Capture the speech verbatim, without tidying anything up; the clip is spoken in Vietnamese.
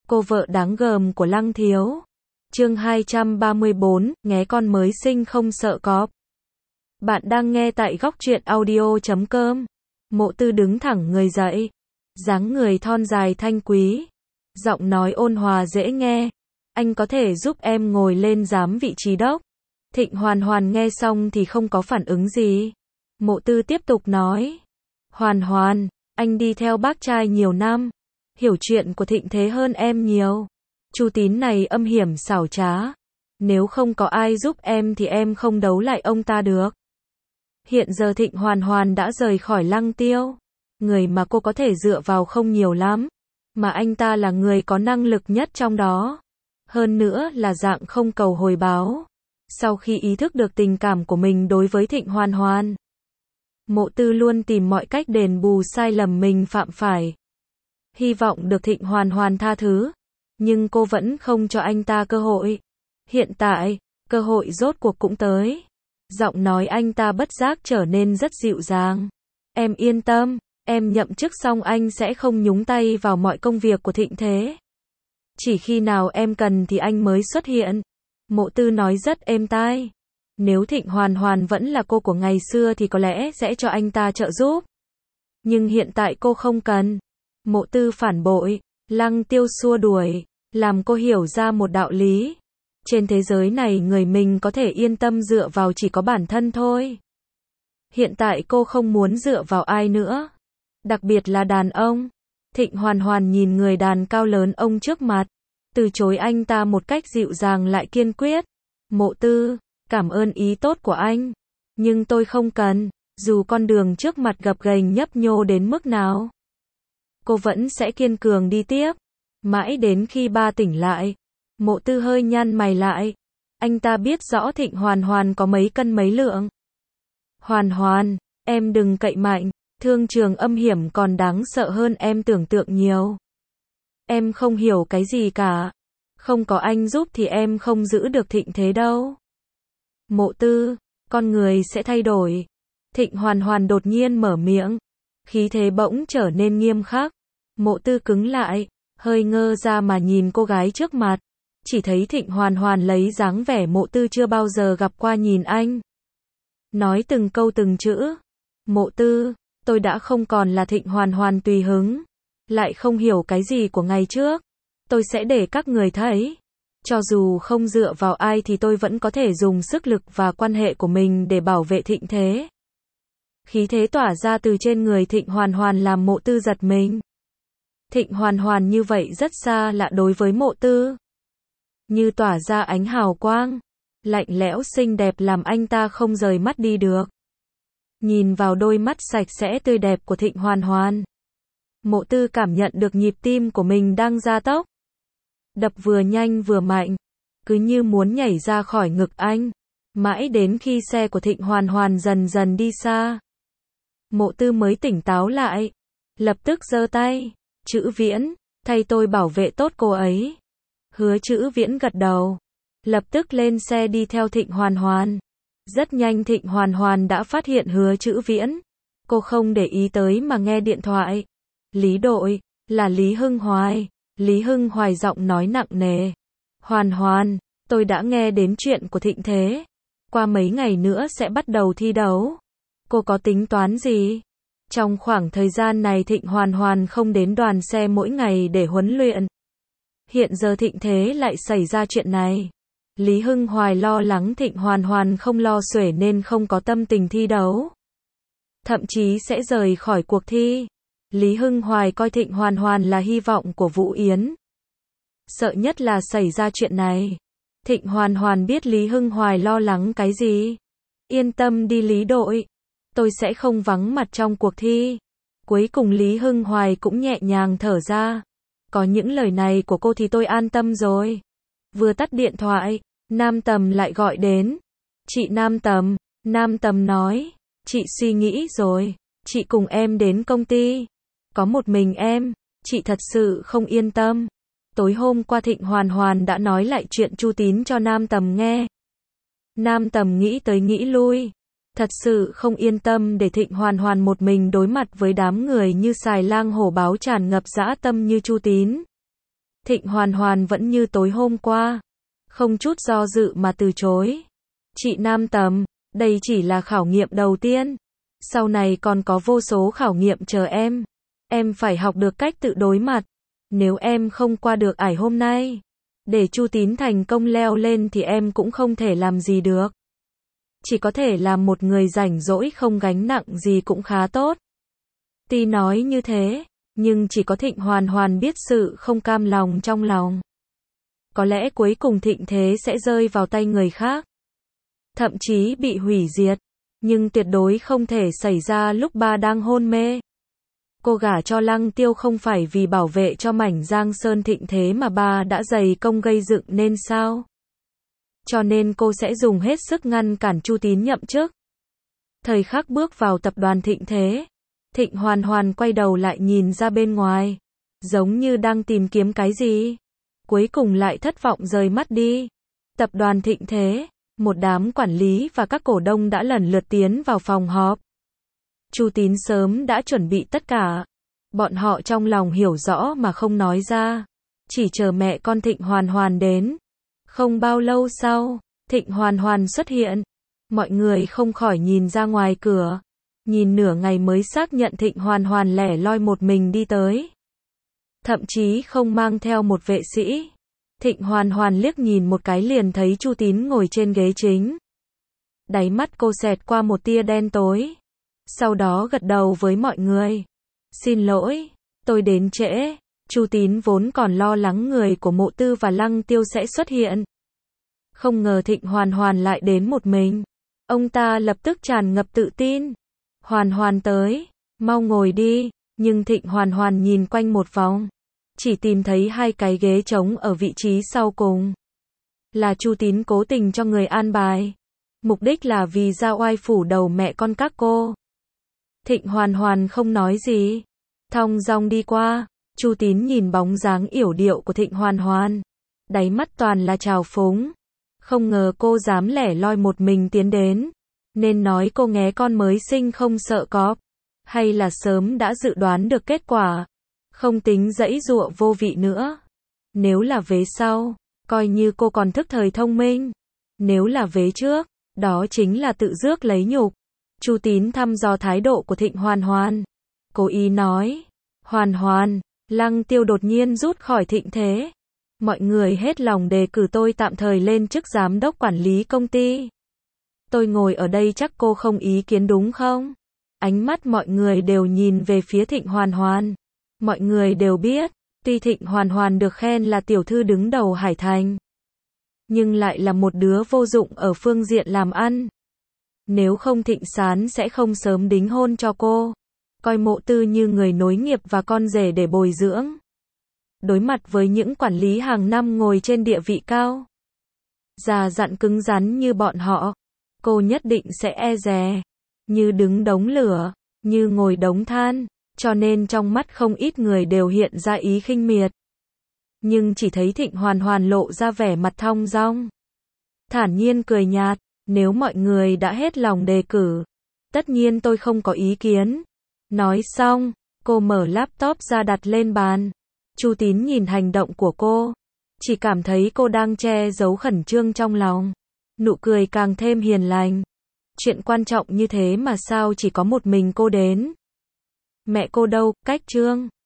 Cô vợ đáng gờm của Lăng Thiếu. Chương hai trăm ba mươi bốn, nghé con mới sinh không sợ cọp. Bạn đang nghe tại góc truyện audio chấm com. Mộ Tư đứng thẳng người dậy, dáng người thon dài thanh quý, giọng nói ôn hòa dễ nghe. Anh có thể giúp em ngồi lên giám vị trí đốc. Thịnh Hoàn Hoàn nghe xong thì không có phản ứng gì. Mộ Tư tiếp tục nói. Hoàn Hoàn, anh đi theo bác trai nhiều năm, hiểu chuyện của Thịnh Thế hơn em nhiều. Chu Tín này âm hiểm xảo trá. Nếu không có ai giúp em thì em không đấu lại ông ta được. Hiện giờ Thịnh Hoàn Hoàn đã rời khỏi Lăng Tiêu. Người mà cô có thể dựa vào không nhiều lắm. Mà anh ta là người có năng lực nhất trong đó. Hơn nữa là dạng không cầu hồi báo. Sau khi ý thức được tình cảm của mình đối với Thịnh Hoàn Hoàn, Mộ Tư luôn tìm mọi cách đền bù sai lầm mình phạm phải. Hy vọng được Thịnh Hoàn Hoàn tha thứ. Nhưng cô vẫn không cho anh ta cơ hội. Hiện tại, cơ hội rốt cuộc cũng tới. Giọng nói anh ta bất giác trở nên rất dịu dàng. Em yên tâm, em nhậm chức xong anh sẽ không nhúng tay vào mọi công việc của Thịnh Thế. Chỉ khi nào em cần thì anh mới xuất hiện. Mộ Tư nói rất êm tai. Nếu Thịnh Hoàn Hoàn vẫn là cô của ngày xưa thì có lẽ sẽ cho anh ta trợ giúp. Nhưng hiện tại cô không cần. Mộ Tư phản bội. Lăng Tiêu xua đuổi, làm cô hiểu ra một đạo lý. Trên thế giới này người mình có thể yên tâm dựa vào chỉ có bản thân thôi. Hiện tại cô không muốn dựa vào ai nữa. Đặc biệt là đàn ông. Thịnh Hoàn Hoàn nhìn người đàn cao lớn ông trước mặt. Từ chối anh ta một cách dịu dàng lại kiên quyết. Mộ Tư, cảm ơn ý tốt của anh. Nhưng tôi không cần, dù con đường trước mặt gập ghềnh nhấp nhô đến mức nào. Cô vẫn sẽ kiên cường đi tiếp. Mãi đến khi ba tỉnh lại. Mộ Tư hơi nhăn mày lại. Anh ta biết rõ Thịnh Hoàn Hoàn có mấy cân mấy lượng. Hoàn Hoàn, em đừng cậy mạnh. Thương trường âm hiểm còn đáng sợ hơn em tưởng tượng nhiều. Em không hiểu cái gì cả. Không có anh giúp thì em không giữ được Thịnh Thế đâu. Mộ Tư, con người sẽ thay đổi. Thịnh Hoàn Hoàn đột nhiên mở miệng. Khí thế bỗng trở nên nghiêm khắc. Mộ Tư cứng lại, hơi ngơ ra mà nhìn cô gái trước mặt. Chỉ thấy Thịnh Hoàn Hoàn lấy dáng vẻ Mộ Tư chưa bao giờ gặp qua nhìn anh. Nói từng câu từng chữ. Mộ Tư, tôi đã không còn là Thịnh Hoàn Hoàn tùy hứng. Lại không hiểu cái gì của ngày trước. Tôi sẽ để các người thấy. Cho dù không dựa vào ai thì tôi vẫn có thể dùng sức lực và quan hệ của mình để bảo vệ Thịnh Thế. Khí thế tỏa ra từ trên người Thịnh Hoàn Hoàn làm Mộ Tư giật mình. Thịnh Hoàn Hoàn như vậy rất xa lạ đối với Mộ Tư. Như tỏa ra ánh hào quang. Lạnh lẽo xinh đẹp làm anh ta không rời mắt đi được. Nhìn vào đôi mắt sạch sẽ tươi đẹp của Thịnh Hoàn Hoàn. Mộ Tư cảm nhận được nhịp tim của mình đang gia tốc. Đập vừa nhanh vừa mạnh. Cứ như muốn nhảy ra khỏi ngực anh. Mãi đến khi xe của Thịnh Hoàn Hoàn dần dần đi xa. Mộ Tư mới tỉnh táo lại. Lập tức giơ tay. Chữ Viễn, thay tôi bảo vệ tốt cô ấy. Hứa Chữ Viễn gật đầu. Lập tức lên xe đi theo Thịnh Hoàn Hoàn. Rất nhanh Thịnh Hoàn Hoàn đã phát hiện Hứa Chữ Viễn. Cô không để ý tới mà nghe điện thoại. Lý đội, là Lý Hưng Hoài. Lý Hưng Hoài giọng nói nặng nề. Hoàn Hoàn, tôi đã nghe đến chuyện của Thịnh Thế. Qua mấy ngày nữa sẽ bắt đầu thi đấu. Cô có tính toán gì? Trong khoảng thời gian này Thịnh Hoàn Hoàn không đến đoàn xe mỗi ngày để huấn luyện. Hiện giờ Thịnh Thế lại xảy ra chuyện này. Lý Hưng Hoài lo lắng Thịnh Hoàn Hoàn không lo xuể nên không có tâm tình thi đấu. Thậm chí sẽ rời khỏi cuộc thi. Lý Hưng Hoài coi Thịnh Hoàn Hoàn là hy vọng của Vũ Yến. Sợ nhất là xảy ra chuyện này. Thịnh Hoàn Hoàn biết Lý Hưng Hoài lo lắng cái gì. Yên tâm đi Lý đội. Tôi sẽ không vắng mặt trong cuộc thi. Cuối cùng Lý Hưng Hoài cũng nhẹ nhàng thở ra. Có những lời này của cô thì tôi an tâm rồi. Vừa tắt điện thoại, Nam Tầm lại gọi đến. Chị Nam Tầm, Nam Tầm nói. Chị suy nghĩ rồi. Chị cùng em đến công ty. Có một mình em. Chị thật sự không yên tâm. Tối hôm qua Thịnh Hoàn Hoàn đã nói lại chuyện Chu Tín cho Nam Tầm nghe. Nam Tầm nghĩ tới nghĩ lui. Thật sự không yên tâm để Thịnh Hoàn Hoàn một mình đối mặt với đám người như xài lang hổ báo tràn ngập dã tâm như Chu Tín. Thịnh Hoàn Hoàn vẫn như tối hôm qua, không chút do dự mà từ chối. Chị Nam Tầm, đây chỉ là khảo nghiệm đầu tiên. Sau này còn có vô số khảo nghiệm chờ em. Em phải học được cách tự đối mặt. Nếu em không qua được ải hôm nay, để Chu Tín thành công leo lên thì em cũng không thể làm gì được. Chỉ có thể làm một người rảnh rỗi không gánh nặng gì cũng khá tốt. Tuy nói như thế, nhưng chỉ có Thịnh Hoàn Hoàn biết sự không cam lòng trong lòng. Có lẽ cuối cùng thịnh thế sẽ rơi vào tay người khác. Thậm chí bị hủy diệt. Nhưng tuyệt đối không thể xảy ra lúc bà đang hôn mê. Cô gả cho Lăng Tiêu không phải vì bảo vệ cho mảnh Giang Sơn thịnh thế mà bà đã dày công gây dựng nên sao? Cho nên cô sẽ dùng hết sức ngăn cản Chu Tín nhậm chức. Thời khắc bước vào tập đoàn thịnh thế, Thịnh Hoàn Hoàn quay đầu lại nhìn ra bên ngoài, giống như đang tìm kiếm cái gì. Cuối cùng lại thất vọng rời mắt đi. Tập đoàn thịnh thế, một đám quản lý và các cổ đông đã lần lượt tiến vào phòng họp. Chu Tín sớm đã chuẩn bị tất cả. Bọn họ trong lòng hiểu rõ mà không nói ra. Chỉ chờ mẹ con Thịnh Hoàn Hoàn đến. Không bao lâu sau, Thịnh Hoàn Hoàn xuất hiện. Mọi người không khỏi nhìn ra ngoài cửa. Nhìn nửa ngày mới xác nhận Thịnh Hoàn Hoàn lẻ loi một mình đi tới. Thậm chí không mang theo một vệ sĩ. Thịnh Hoàn Hoàn liếc nhìn một cái liền thấy Chu Tín ngồi trên ghế chính. Đáy mắt cô xẹt qua một tia đen tối. Sau đó gật đầu với mọi người. Xin lỗi, tôi đến trễ. Chu Tín vốn còn lo lắng người của Mộ Tư và Lăng Tiêu sẽ xuất hiện. Không ngờ Thịnh Hoàn Hoàn lại đến một mình. Ông ta lập tức tràn ngập tự tin. Hoàn Hoàn tới, mau ngồi đi. Nhưng Thịnh Hoàn Hoàn nhìn quanh một vòng, chỉ tìm thấy hai cái ghế trống ở vị trí sau cùng. Là Chu Tín cố tình cho người an bài. Mục đích là vì ra oai phủ đầu mẹ con các cô. Thịnh Hoàn Hoàn không nói gì. Thong dong đi qua. Chu Tín nhìn bóng dáng yểu điệu của Thịnh Hoàn Hoàn. Đáy mắt toàn là trào phúng. Không ngờ cô dám lẻ loi một mình tiến đến. Nên nói cô nghé con mới sinh không sợ cọp. Hay là sớm đã dự đoán được kết quả. Không tính giãy giụa vô vị nữa. Nếu là vế sau, coi như cô còn thức thời thông minh. Nếu là vế trước, đó chính là tự rước lấy nhục. Chu Tín thăm dò thái độ của Thịnh Hoàn Hoàn. Cố ý nói, Hoàn Hoàn, Lăng Tiêu đột nhiên rút khỏi thịnh thế. Mọi người hết lòng đề cử tôi tạm thời lên chức giám đốc quản lý công ty. Tôi ngồi ở đây chắc cô không ý kiến đúng không? Ánh mắt mọi người đều nhìn về phía Thịnh Hoàn Hoàn. Mọi người đều biết, tuy Thịnh Hoàn Hoàn được khen là tiểu thư đứng đầu Hải Thành, nhưng lại là một đứa vô dụng ở phương diện làm ăn. Nếu không Thịnh Sán sẽ không sớm đính hôn cho cô. Coi Mộ Tư như người nối nghiệp và con rể để bồi dưỡng. Đối mặt với những quản lý hàng năm ngồi trên địa vị cao, già dặn cứng rắn như bọn họ, cô nhất định sẽ e dè, như đứng đống lửa, như ngồi đống than, cho nên trong mắt không ít người đều hiện ra ý khinh miệt. Nhưng chỉ thấy Thịnh Hoàn Hoàn lộ ra vẻ mặt thong dong, thản nhiên cười nhạt, nếu mọi người đã hết lòng đề cử, tất nhiên tôi không có ý kiến. Nói xong, cô mở laptop ra đặt lên bàn. Chu Tín nhìn hành động của cô, chỉ cảm thấy cô đang che giấu khẩn trương trong lòng. Nụ cười càng thêm hiền lành. Chuyện quan trọng như thế mà sao chỉ có một mình cô đến? Mẹ cô đâu, cách Trương?